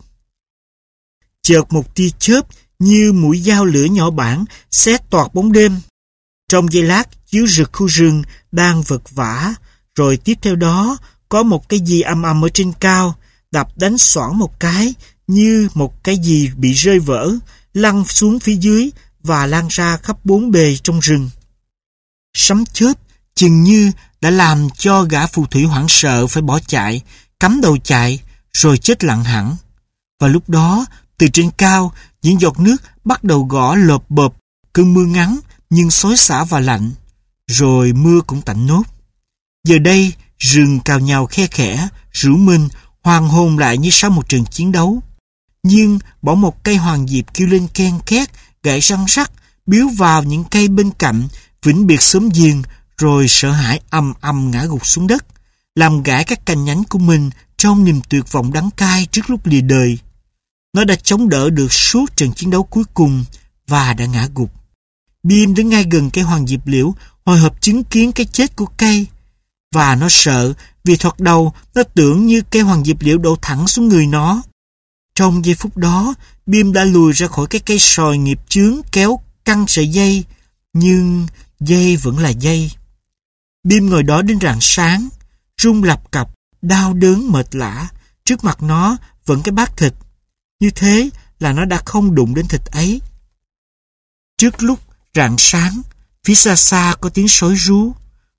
Chợt một tia chớp như mũi dao lửa nhỏ bản xé toạc bóng đêm. Trong giây lát chiếu rực khu rừng đang vật vã, rồi tiếp theo đó có một cái gì ầm ầm ở trên cao, đập đánh xoảng một cái như một cái gì bị rơi vỡ, lăn xuống phía dưới và lan ra khắp bốn bề trong rừng. Sấm chớp chừng như đã làm cho gã phù thủy hoảng sợ phải bỏ chạy, cắm đầu chạy, rồi chết lặng hẳn. Và lúc đó, từ trên cao, những giọt nước bắt đầu gõ lộp bộp, cơn mưa ngắn nhưng xối xả và lạnh, rồi mưa cũng tạnh nốt. Giờ đây, rừng cào nhào khe khẽ, rủ mình, hoàng hồn lại như sau một trận chiến đấu. Nhưng bỗng một cây hoàng diệp kêu lên ken két, gãy răng rắc, biếu vào những cây bên cạnh, vĩnh biệt xóm giềng, rồi sợ hãi ầm ầm ngã gục xuống đất, làm gãy các cành nhánh của mình trong niềm tuyệt vọng đắng cay trước lúc lìa đời. Nó đã chống đỡ được suốt trận chiến đấu cuối cùng và đã ngã gục. Bim đứng ngay gần cây hoàng diệp liễu, hồi hộp chứng kiến cái chết của cây. Và nó sợ vì thoạt đầu nó tưởng như cây hoàng diệp liễu đổ thẳng xuống người nó. Trong giây phút đó, Bim đã lùi ra khỏi cái cây sồi nghiệp chướng kéo căng sợi dây, nhưng dây vẫn là dây. Bim ngồi đó đến rạng sáng, run lập cập, đau đớn mệt lả. Trước mặt nó vẫn cái bát thịt. Như thế là nó đã không đụng đến thịt ấy. Trước lúc rạng sáng, phía xa xa có tiếng sói rú.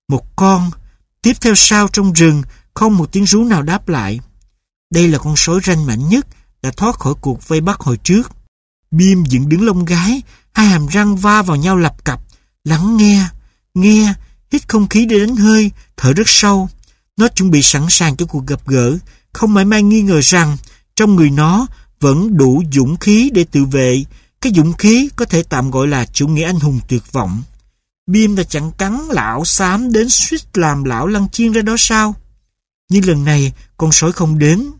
Một con. Tiếp theo sau trong rừng, không một tiếng rú nào đáp lại. Đây là con sói ranh mạnh nhất, đã thoát khỏi cuộc vây bắt hồi trước. Bim dựng đứng lông gái, hai hàm răng va vào nhau lập cập, lắng nghe, nghe, hít không khí để đánh hơi, thở rất sâu. Nó chuẩn bị sẵn sàng cho cuộc gặp gỡ, không mảy may nghi ngờ rằng trong người nó vẫn đủ dũng khí để tự vệ. Cái dũng khí có thể tạm gọi là chủ nghĩa anh hùng tuyệt vọng. Bim đã chẳng cắn lão xám đến suýt làm lão lăn chiên ra đó sao? Nhưng lần này con sói không đến.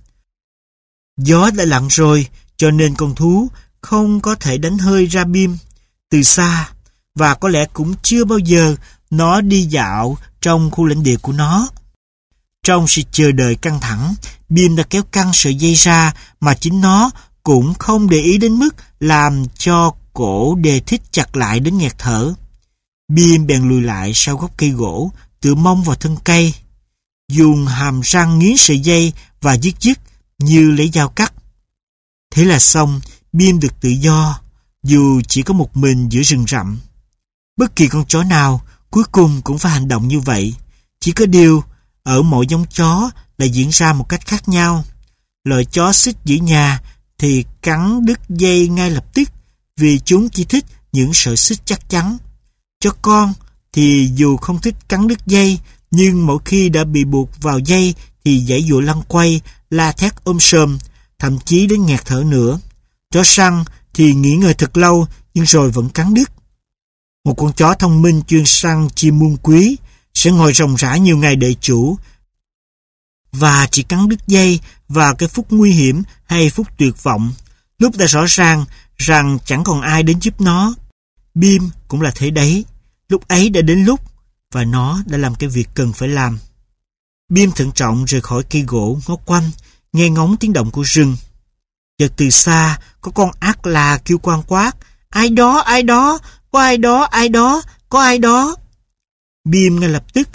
Gió đã lặng rồi, cho nên con thú không có thể đánh hơi ra Bim từ xa, và có lẽ cũng chưa bao giờ nó đi dạo trong khu lãnh địa của nó. Trong sự chờ đợi căng thẳng, Bim đã kéo căng sợi dây ra mà chính nó cũng không để ý đến mức làm cho cổ đề thích chặt lại đến nghẹt thở. Bim bèn lùi lại sau gốc cây gỗ, tựa mông vào thân cây, dùng hàm răng nghiến sợi dây và dứt dứt như lấy dao cắt. Thế là xong, Bim được tự do, dù chỉ có một mình giữa rừng rậm. Bất kỳ con chó nào cuối cùng cũng phải hành động như vậy. Chỉ có điều, ở mỗi giống chó lại diễn ra một cách khác nhau. Loại chó xích giữ nhà thì cắn đứt dây ngay lập tức, vì chúng chỉ thích những sợi xích chắc chắn. Chó con thì dù không thích cắn đứt dây, nhưng mỗi khi đã bị buộc vào dây thì giãy giụa lăn quay, la thét ôm sòm, thậm chí đến nghẹt thở nữa. Chó săn thì nghỉ ngơi thật lâu nhưng rồi vẫn cắn đứt. Một con chó thông minh chuyên săn chim muôn quý sẽ ngồi ròng rã nhiều ngày đợi chủ, và chỉ cắn đứt dây vào cái phút nguy hiểm hay phút tuyệt vọng, lúc đã rõ ràng rằng chẳng còn ai đến giúp nó. Bim cũng là thế đấy. Lúc ấy đã đến lúc, và nó đã làm cái việc cần phải làm. Bim thận trọng rời khỏi cây gỗ, ngó quanh, nghe ngóng tiếng động của rừng. Chợt từ xa có con ác là kêu quang quát: "Ai đó, ai đó, có ai đó, ai đó, có ai đó." Bim ngay lập tức,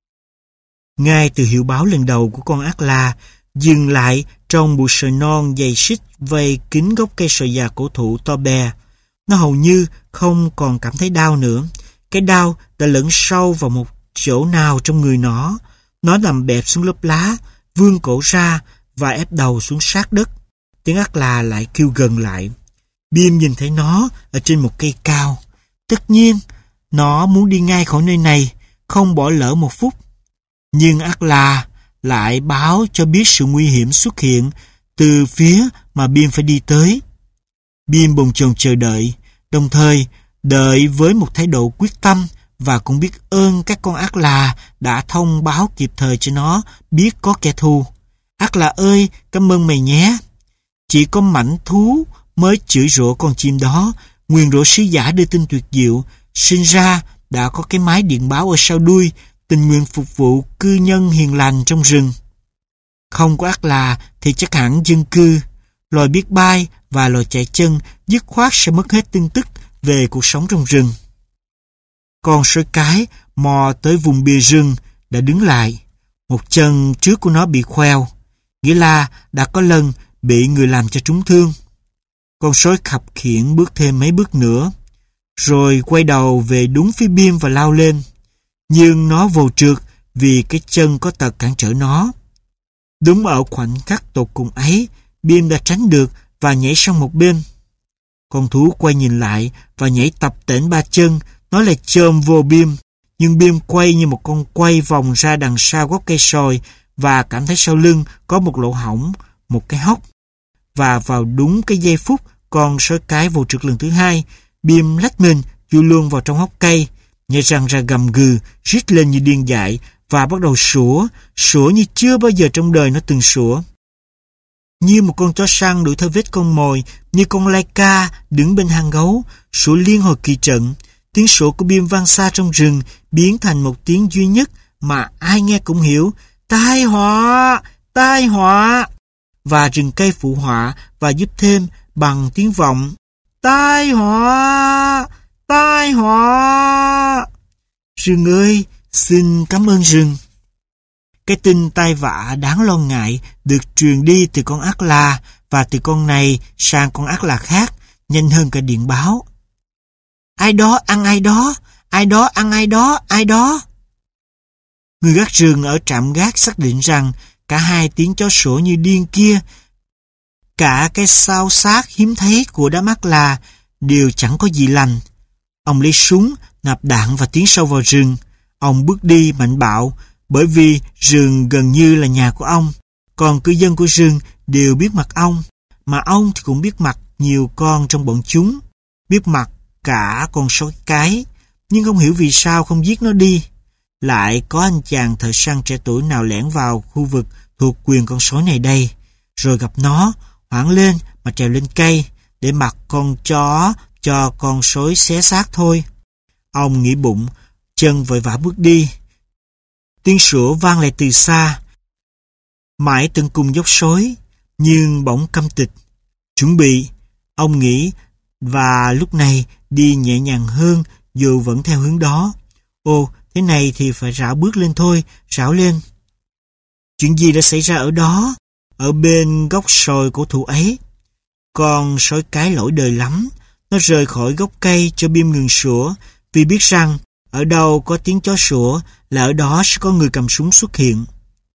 ngay từ hiệu báo lần đầu của con ác la, dừng lại trong bụi sợi non dày xích vây kín gốc cây sồi già cổ thụ to bè. Nó hầu như không còn cảm thấy đau nữa. Cái đau đã lẫn sâu vào một chỗ nào trong người nó. Nó nằm bẹp xuống lớp lá, vươn cổ ra và ép đầu xuống sát đất. Tiếng ác la lại kêu gần lại. Bim nhìn thấy nó ở trên một cây cao. Tất nhiên, nó muốn đi ngay khỏi nơi này, không bỏ lỡ một phút. Nhưng ác la lại báo cho biết sự nguy hiểm xuất hiện từ phía mà Bim phải đi tới. Bim bồn chồn chờ đợi, đồng thời đợi với một thái độ quyết tâm, và cũng biết ơn các con ác la đã thông báo kịp thời cho nó biết có kẻ thù. Ác la ơi, cảm ơn mày nhé. Chỉ có mảnh thú mới chửi rủa con chim đó, nguyền rủa sứ giả đưa tin tuyệt diệu. Sinh ra đã có cái máy điện báo ở sau đuôi, tình nguyện phục vụ cư nhân hiền lành trong rừng. Không có ác la thì chắc hẳn dân cư, loài biết bay và loài chạy chân dứt khoát sẽ mất hết tin tức về cuộc sống trong rừng. Con sói cái mò tới vùng bìa rừng đã đứng lại. Một chân trước của nó bị khoeo, nghĩa là đã có lần bị người làm cho trúng thương. Con sói khập khiễng bước thêm mấy bước nữa, rồi quay đầu về đúng phía Bim và lao lên. Nhưng nó vồ trượt vì cái chân có tật cản trở nó. Đúng ở khoảnh khắc tột cùng ấy, Bim đã tránh được và nhảy sang một bên. Con thú quay nhìn lại và nhảy tập tễnh ba chân. Nó lại chồm vô Bim, nhưng Bim quay như một con quay vòng ra đằng sau gốc cây sồi và cảm thấy sau lưng có một lỗ hổng, một cái hốc. Và vào đúng cái giây phút con sói cái vô trượt lần thứ hai, Bim lách mình chui luôn vào trong hốc cây, nhảy răng ra gầm gừ, rít lên như điên dại và bắt đầu sủa, sủa như chưa bao giờ trong đời nó từng sủa. Như một con chó săn đuổi theo vết con mồi, như con lai ca đứng bên hang gấu, sủa liên hồi kỳ trận. Tiếng sủa của Bim vang xa trong rừng, biến thành một tiếng duy nhất mà ai nghe cũng hiểu: tai họa, tai họa. Và rừng cây phụ họa và giúp thêm bằng tiếng vọng: tai họa, tai họa. Rừng ơi, xin cảm ơn rừng. Cái tin tai vạ đáng lo ngại được truyền đi từ con ác la và từ con này sang con ác la khác, nhanh hơn cả điện báo. Ai đó ăn ai đó, ai đó ăn ai đó, ai đó. Người gác rừng ở trạm gác xác định rằng cả hai tiếng chó sủa như điên kia, cả cái sao xác hiếm thấy của đám ác là đều chẳng có gì lành. Ông lấy súng, nạp đạn và tiến sâu vào rừng. Ông bước đi mạnh bạo, bởi vì rừng gần như là nhà của ông. Còn cư dân của rừng đều biết mặt ông, mà ông thì cũng biết mặt nhiều con trong bọn chúng, biết mặt cả con sói cái, nhưng không hiểu vì sao không giết nó đi. Lại có anh chàng thợ săn trẻ tuổi nào lẻn vào khu vực thuộc quyền con sói này đây, rồi gặp nó, hoảng lên mà trèo lên cây để mặc con chó cho con sói xé xác thôi. Ông nghĩ bụng, chân vội vã bước đi. Tiếng sủa vang lại từ xa, mãi tận cùng dốc sói, nhưng bỗng câm tịch. Chuẩn bị, ông nghĩ, và lúc này đi nhẹ nhàng hơn dù vẫn theo hướng đó. Ồ, thế này thì phải rảo bước lên thôi, rảo lên. Chuyện gì đã xảy ra ở đó, ở bên gốc sồi cổ thụ ấy? Con sói cái lỗi đời lắm, nó rời khỏi gốc cây cho Bim ngừng sủa, vì biết rằng ở đâu có tiếng chó sủa là ở đó sẽ có người cầm súng xuất hiện.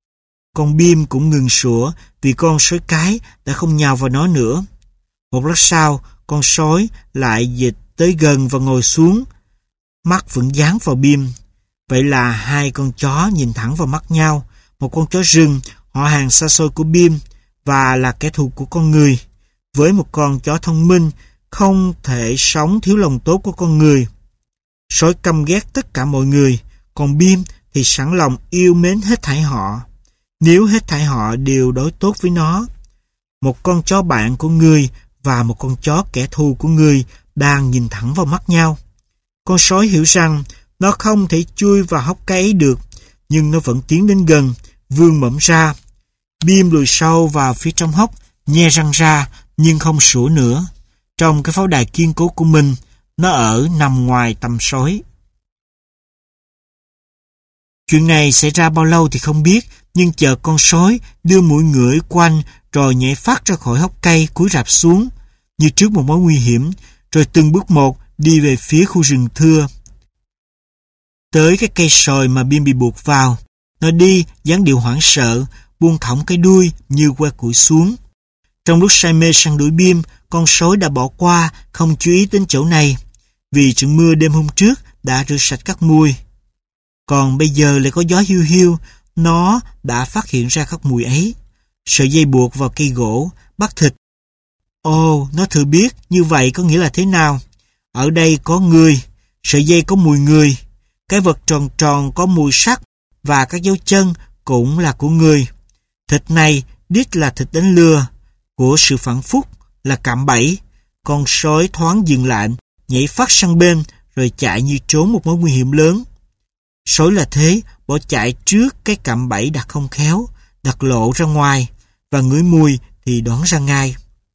Con Bim cũng ngừng sủa vì con sói cái đã không nhào vào nó nữa. Một lát sau, con sói lại dịch tới gần và ngồi xuống, mắt vẫn dán vào Bim. Vậy là hai con chó nhìn thẳng vào mắt nhau, một con chó rừng, họ hàng xa xôi của Bim và là kẻ thù của con người, với một con chó thông minh, không thể sống thiếu lòng tốt của con người. Sói căm ghét tất cả mọi người, còn Bim thì sẵn lòng yêu mến hết thảy họ, nếu hết thảy họ đều đối tốt với nó. Một con chó bạn của người và một con chó kẻ thù của người đang nhìn thẳng vào mắt nhau. Con sói hiểu rằng nó không thể chui vào hốc cây ấy được, nhưng nó vẫn tiến đến gần, vươn mõm ra. Bim lùi sâu vào phía trong hốc, nhe răng ra, nhưng không sủa nữa. Trong cái pháo đài kiên cố của mình, nó ở nằm ngoài tầm sói. Chuyện này xảy ra bao lâu thì không biết, nhưng chợt con sói đưa mũi ngửi quanh rồi nhảy phát ra khỏi hốc cây, cúi rạp xuống, như trước một mối nguy hiểm, rồi từng bước một đi về phía khu rừng thưa. Tới cái cây sồi mà Bim bị buộc vào, nó đi dáng điệu hoảng sợ, buông thõng cái đuôi như que củi xuống. Trong lúc say mê săn đuổi Bim, con sói đã bỏ qua, không chú ý đến chỗ này, vì trận mưa đêm hôm trước đã rửa sạch các mùi. Còn bây giờ lại có gió hiu hiu, nó đã phát hiện ra các mùi ấy. Sợi dây buộc vào cây gỗ, bắt thịt. Ồ, nó thừa biết như vậy có nghĩa là thế nào. Ở đây có người, sợi dây có mùi người, cái vật tròn tròn có mùi sắt và các dấu chân cũng là của người. Thịt này đích là thịt đánh lừa, của sự phản phúc, là cạm bẫy. Con sói thoáng dừng lại, nhảy phát sang bên rồi chạy như trốn một mối nguy hiểm lớn. Sói là thế, bỏ chạy trước cái cạm bẫy đặt không khéo, đặt lộ ra ngoài, và ngửi mùi thì đoán ra ngay.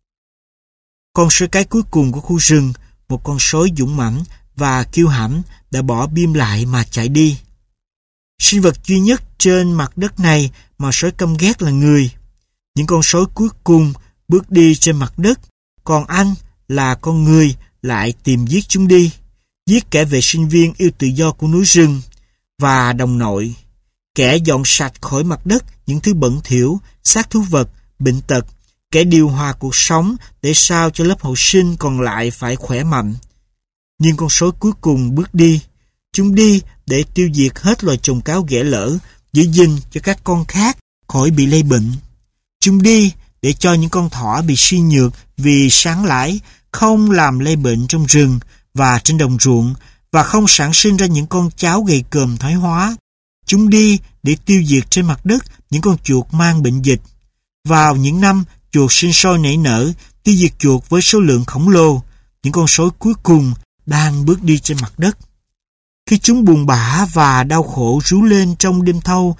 Con sói cái cuối cùng của khu rừng, một con sói dũng mãnh và kiêu hãnh, đã bỏ Bim lại mà chạy đi. Sinh vật duy nhất trên mặt đất này mà sói căm ghét là người. Những con sói cuối cùng bước đi trên mặt đất, còn anh là con người lại tìm giết chúng đi, giết kẻ vệ sinh viên yêu tự do của núi rừng và đồng nội, kẻ dọn sạch khỏi mặt đất những thứ bẩn thỉu, xác thú vật, bệnh tật, kẻ điều hòa cuộc sống để sao cho lớp hậu sinh còn lại phải khỏe mạnh. Nhưng con sói cuối cùng bước đi, chúng đi để tiêu diệt hết loài trùng cáo ghẻ lỡ, giữ gìn cho các con khác khỏi bị lây bệnh. Chúng đi để cho những con thỏ bị suy nhược vì sáng lãi không làm lây bệnh trong rừng và trên đồng ruộng, và không sản sinh ra những con cháo gầy còm thoái hóa. Chúng đi để tiêu diệt trên mặt đất những con chuột mang bệnh dịch. Vào những năm chuột sinh sôi nảy nở, tiêu diệt chuột với số lượng khổng lồ, những con sói cuối cùng đang bước đi trên mặt đất. Khi chúng buồn bã và đau khổ rú lên trong đêm thâu,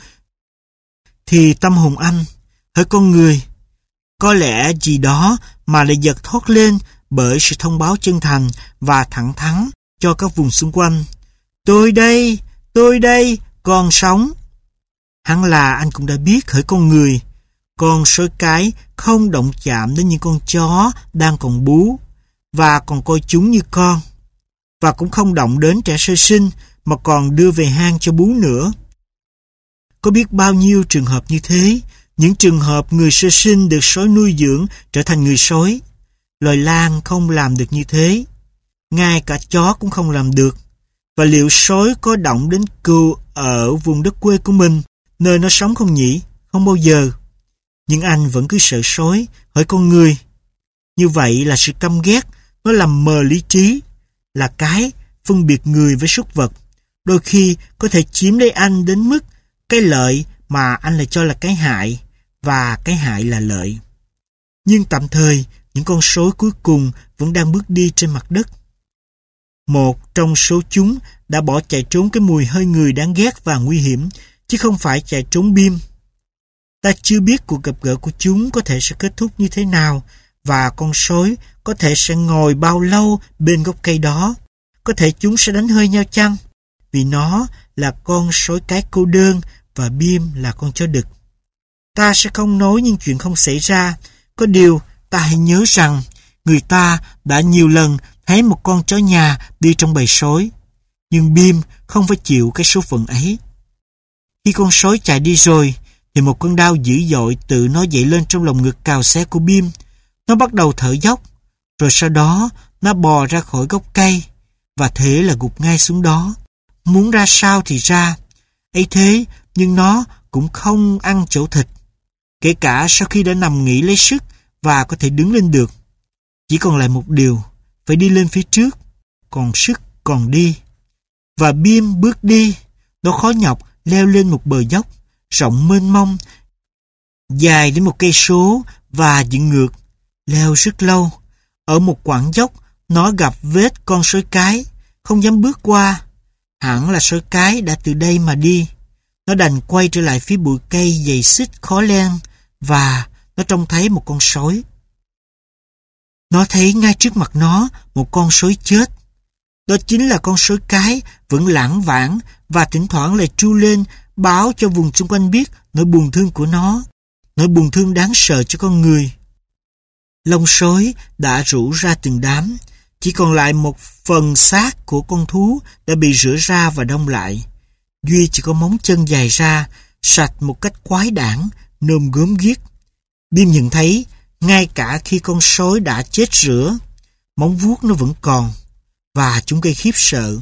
thì tâm hồn anh, hỡi con người, có lẽ gì đó mà lại giật thoát lên bởi sự thông báo chân thành và thẳng thắn cho các vùng xung quanh. Tôi đây, tôi đây, còn sống. Hẳn là anh cũng đã biết, hỡi con người, con sói cái không động chạm đến những con chó đang còn bú và còn coi chúng như con, và cũng không động đến trẻ sơ sinh mà còn đưa về hang cho bú nữa. Có biết bao nhiêu trường hợp như thế, những trường hợp người sơ sinh được sói nuôi dưỡng trở thành người sói. Loài lang không làm được như thế, ngay cả chó cũng không làm được. Và liệu sói có động đến cừu ở vùng đất quê của mình, nơi nó sống không nhỉ? Không bao giờ. Nhưng anh vẫn cứ sợ sói, hỏi con người. Như vậy là sự căm ghét, nó làm mờ lý trí, là cái phân biệt người với súc vật. Đôi khi có thể chiếm lấy anh đến mức cái lợi mà anh lại cho là cái hại, và cái hại là lợi. Nhưng tạm thời, những con sói cuối cùng vẫn đang bước đi trên mặt đất. Một trong số chúng đã bỏ chạy trốn cái mùi hơi người đáng ghét và nguy hiểm, chứ không phải chạy trốn Bim. Ta chưa biết cuộc gặp gỡ của chúng có thể sẽ kết thúc như thế nào, và con sói có thể sẽ ngồi bao lâu bên gốc cây đó. Có thể chúng sẽ đánh hơi nhau chăng? Vì nó là con sói cái cô đơn và Bim là con chó đực. Ta sẽ không nói những chuyện không xảy ra. Có điều ta hãy nhớ rằng người ta đã nhiều lần thấy một con chó nhà đi trong bầy sói. Nhưng Bim không phải chịu cái số phận ấy. Khi con sói chạy đi rồi, thì một cơn đau dữ dội tự nó dậy lên trong lồng ngực cào xé của Bim. Nó bắt đầu thở dốc, rồi sau đó nó bò ra khỏi gốc cây, và thế là gục ngay xuống đó. Muốn ra sao thì ra. Ấy thế, nhưng nó cũng không ăn chỗ thịt, kể cả sau khi đã nằm nghỉ lấy sức và có thể đứng lên được. Chỉ còn lại một điều, phải đi lên phía trước, còn sức còn đi. Và Bim bước đi, nó khó nhọc leo lên một bờ dốc, rộng mênh mông, dài đến một cây số và dựng ngược, leo rất lâu. Ở một quãng dốc, nó gặp vết con sói cái, không dám bước qua. Hẳn là sói cái đã từ đây mà đi. Nó đành quay trở lại phía bụi cây dày xích khó len, và nó trông thấy một con sói. Nó thấy ngay trước mặt nó một con sói chết. Đó chính là con sói cái vẫn lãng vãng và thỉnh thoảng lại tru lên báo cho vùng xung quanh biết nỗi buồn thương của nó, nỗi buồn thương đáng sợ cho con người. Lông sói đã rũ ra từng đám, chỉ còn lại một phần xác của con thú đã bị rửa ra và đông lại. Duy chỉ có móng chân dài ra, sạch một cách quái đản, nôm gớm ghiếc. Bim nhận thấy, ngay cả khi con sói đã chết rửa, móng vuốt nó vẫn còn, và chúng gây khiếp sợ.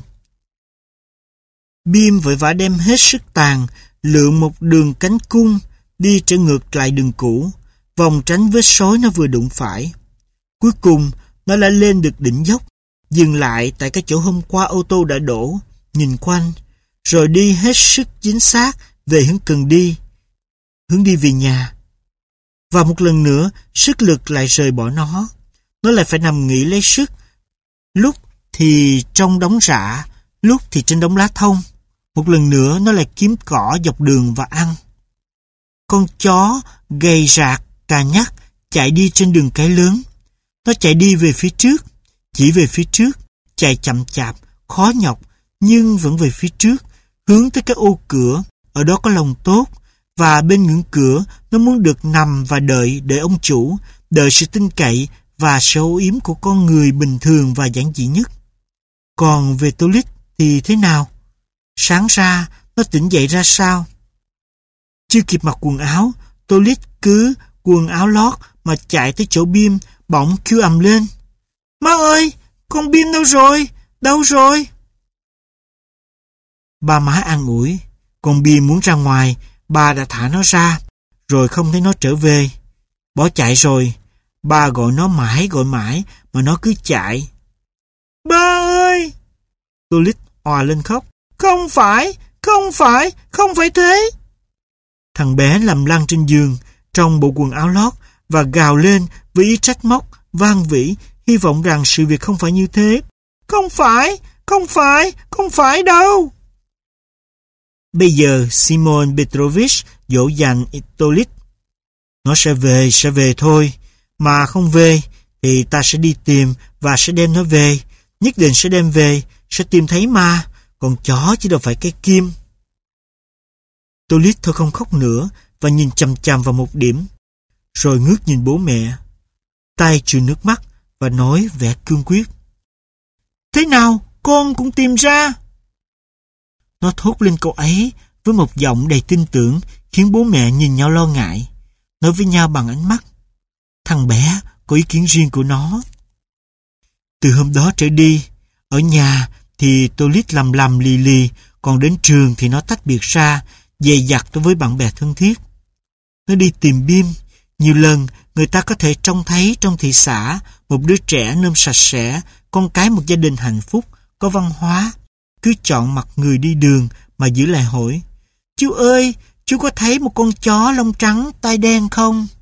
Bim vội vã đem hết sức tàn, lượn một đường cánh cung, đi trở ngược lại đường cũ, vòng tránh vết sói nó vừa đụng phải. Cuối cùng, nó đã lên được đỉnh dốc, dừng lại tại cái chỗ hôm qua ô tô đã đổ, nhìn quanh, rồi đi hết sức chính xác về hướng cần đi, hướng đi về nhà. Và một lần nữa, sức lực lại rời bỏ nó. Nó lại phải nằm nghỉ lấy sức, lúc thì trong đống rạ, lúc thì trên đống lá thông. Một lần nữa, nó lại kiếm cỏ dọc đường và ăn. Con chó gầy rạc, cà nhắc, chạy đi trên đường cái lớn. Nó chạy đi về phía trước, chỉ về phía trước, chạy chậm chạp, khó nhọc, nhưng vẫn về phía trước, hướng tới cái ô cửa. Ở đó có lồng tốt, và bên ngưỡng cửa nó muốn được nằm và đợi, đợi ông chủ, đợi sự tin cậy và sự âu yếm của con người bình thường và giản dị nhất. Còn về Tô-lít thì thế nào? Sáng ra, nó tỉnh dậy ra sao? Chưa kịp mặc quần áo, Tô-lít cứ quần áo lót mà chạy tới chỗ Bim, bỗng kêu ầm lên. Má ơi, con Bim đâu rồi? Đâu rồi? Ba má an ủi. Con Bim muốn ra ngoài, bà đã thả nó ra, rồi không thấy nó trở về. Bỏ chạy rồi. Ba gọi nó mãi gọi mãi mà nó cứ chạy. Ba ơi! Tô-lít òa lên khóc. Không phải, không phải, không phải thế. Thằng bé nằm lăn trên giường trong bộ quần áo lót và gào lên với ý trách móc, van vỉ, hy vọng rằng sự việc không phải như thế. Không phải, không phải, không phải đâu. Bây giờ Simon Petrovich dỗ dành Tô-lít. Nó sẽ về, sẽ về thôi. Mà không về thì ta sẽ đi tìm và sẽ đem nó về. Nhất định sẽ đem về, sẽ tìm thấy ma. Còn chó chứ đâu phải cái kim. Tô-lít thôi không khóc nữa và nhìn chằm chằm vào một điểm, rồi ngước nhìn bố mẹ, tay chùi nước mắt và nói vẻ cương quyết. Thế nào, con cũng tìm ra? Nó thốt lên câu ấy với với một giọng đầy tin tưởng, khiến bố mẹ nhìn nhau lo ngại, nói với nhau bằng ánh mắt. Thằng bé có ý kiến riêng của nó. Từ hôm đó trở đi, ở nhà thì tôi lít lầm lầm lì lì, còn đến trường thì nó tách biệt ra, dè dặt đối với bạn bè thân thiết. Nó đi tìm Bim. Nhiều lần người ta có thể trông thấy trong thị xã một đứa trẻ nôm sạch sẽ, con cái một gia đình hạnh phúc, có văn hóa, cứ chọn mặt người đi đường mà giữ lại hỏi: Chú ơi, chú có thấy một con chó lông trắng tai đen không?